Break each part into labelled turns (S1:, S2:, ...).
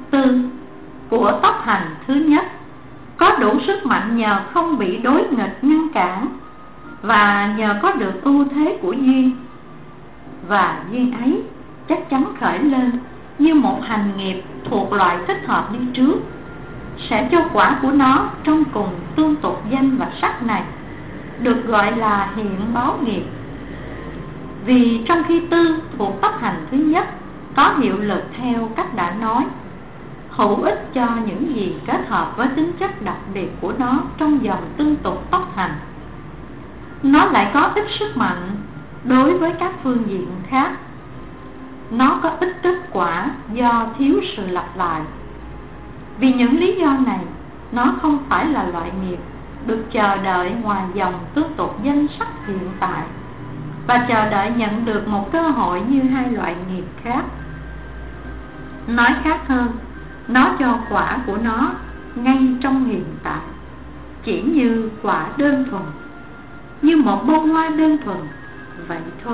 S1: Tư của tốc hành thứ nhất có đủ sức mạnh nhờ không bị đối nghịch ngăn cản, và nhờ có được ưu thế của duyên. Và duyên ấy chắc chắn khởi lên như một hành nghiệp thuộc loại thích hợp đi trước, sẽ cho quả của nó trong cùng tương tục danh và sắc này, được gọi là hiện báo nghiệp. Vì trong khi tư thuộc tốc hành thứ nhất có hiệu lực theo cách đã nói, hữu ích cho những gì kết hợp với tính chất đặc biệt của nó trong dòng tương tục tốc hành, nó lại có ít sức mạnh đối với các phương diện khác. Nó có ít kết quả do thiếu sự lặp lại. Vì những lý do này, nó không phải là loại nghiệp được chờ đợi ngoài dòng tương tục danh sắc hiện tại, và chờ đợi nhận được một cơ hội như hai loại nghiệp khác. Nói khác hơn, nó cho quả của nó ngay trong hiện tại, chỉ như quả đơn thuần, như một bông hoa đơn thuần vậy thôi.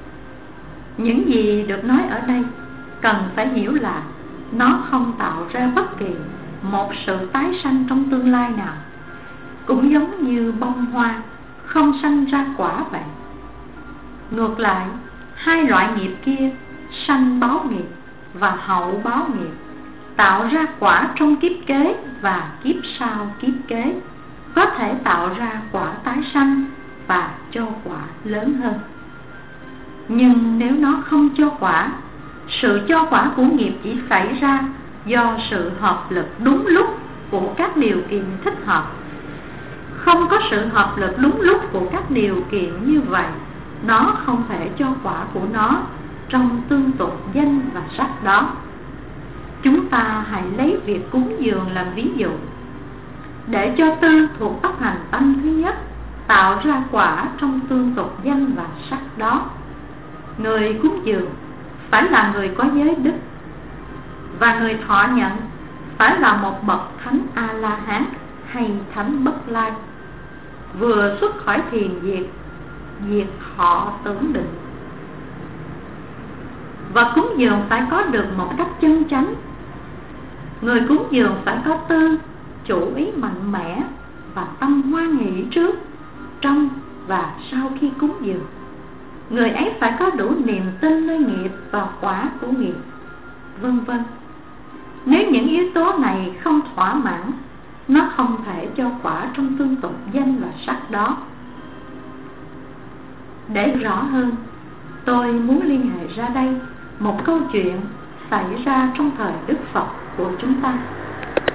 S1: Những gì được nói ở đây cần phải hiểu là nó không tạo ra bất kỳ một sự tái sanh trong tương lai nào, cũng giống như bông hoa không sanh ra quả vậy. Ngược lại, hai loại nghiệp kia, sanh báo nghiệp và hậu báo nghiệp, tạo ra quả trong kiếp kế và kiếp sau kiếp kế, có thể tạo ra quả tái sanh và cho quả lớn hơn. Nhưng nếu nó không cho quả, sự cho quả của nghiệp chỉ xảy ra do sự hợp lực đúng lúc của các điều kiện thích hợp. Không có sự hợp lực đúng lúc của các điều kiện như vậy, nó không thể cho quả của nó trong tương tục danh và sắc đó. Chúng ta hãy lấy việc cúng dường làm ví dụ. Để cho tư thuộc tốc hành tâm thứ nhất tạo ra quả trong tương tục danh và sắc đó, người cúng dường phải là người có giới đức, và người thọ nhận phải là một bậc thánh A-la-hán hay thánh Bất Lai, vừa xuất khỏi thiền diệt họ tưởng định. Và cúng dường phải có được một cách chân chánh. Người cúng dường phải có tư, chủ ý mạnh mẽ và tâm hoan hỷ trước, trong và sau khi cúng dường. Người ấy phải có đủ niềm tin nơi nghiệp và quả của nghiệp, vân vân. Nếu những yếu tố này không thỏa mãn, nó không thể cho quả trong tương tục danh và sắc đó. Để rõ hơn, tôi muốn liên hệ ra đây một câu chuyện xảy ra trong thời Đức Phật của chúng ta.